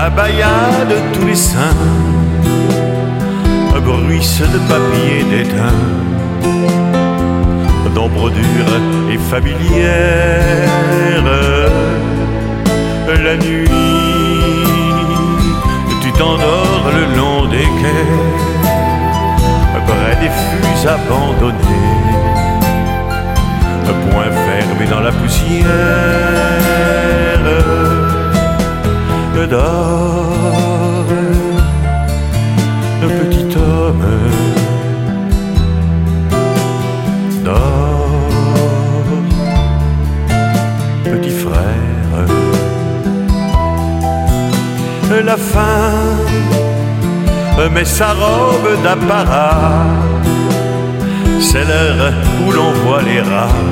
abaya de tous les saints, bruisse de papier d'étain, d'ombre dure et familière. La nuit, tu t'endors le long des quais, près des fûts abandonnés, point fermé dans la poussière. Dors, petit homme, dors, petit frère. La faim met sa robe d'apparat, c'est l'heure où l'on voit les rats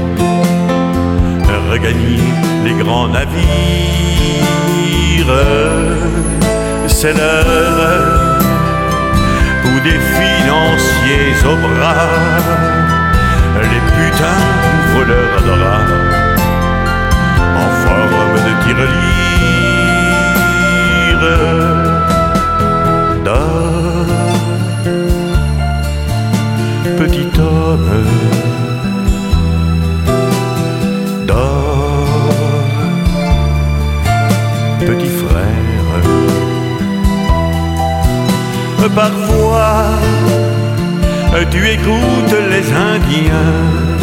regagner les grands navires. C'est l'heure où des financiers au bras, les putains voleurs de rats en forme de tirelire. Dors, petit homme, dors, petit frère. Parfois, tu écoutes les Indiens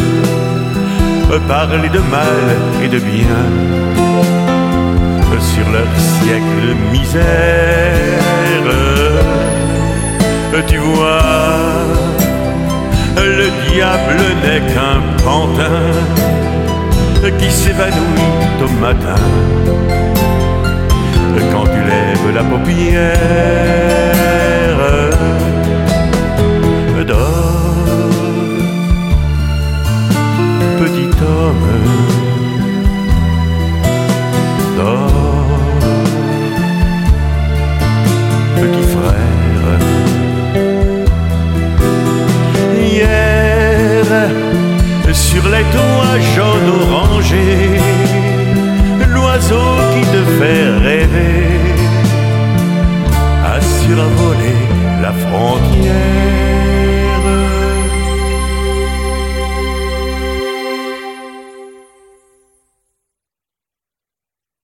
parler de mal et de bien sur leur siècle de misère. Tu vois, le diable n'est qu'un pantin qui s'évanouit au matin quand tu lèves la paupière. Dors, petit homme, dors, petit frère. Hier, sur les toits jaunes orangés, l'oiseau qui te fait rêver a survolé la frontière.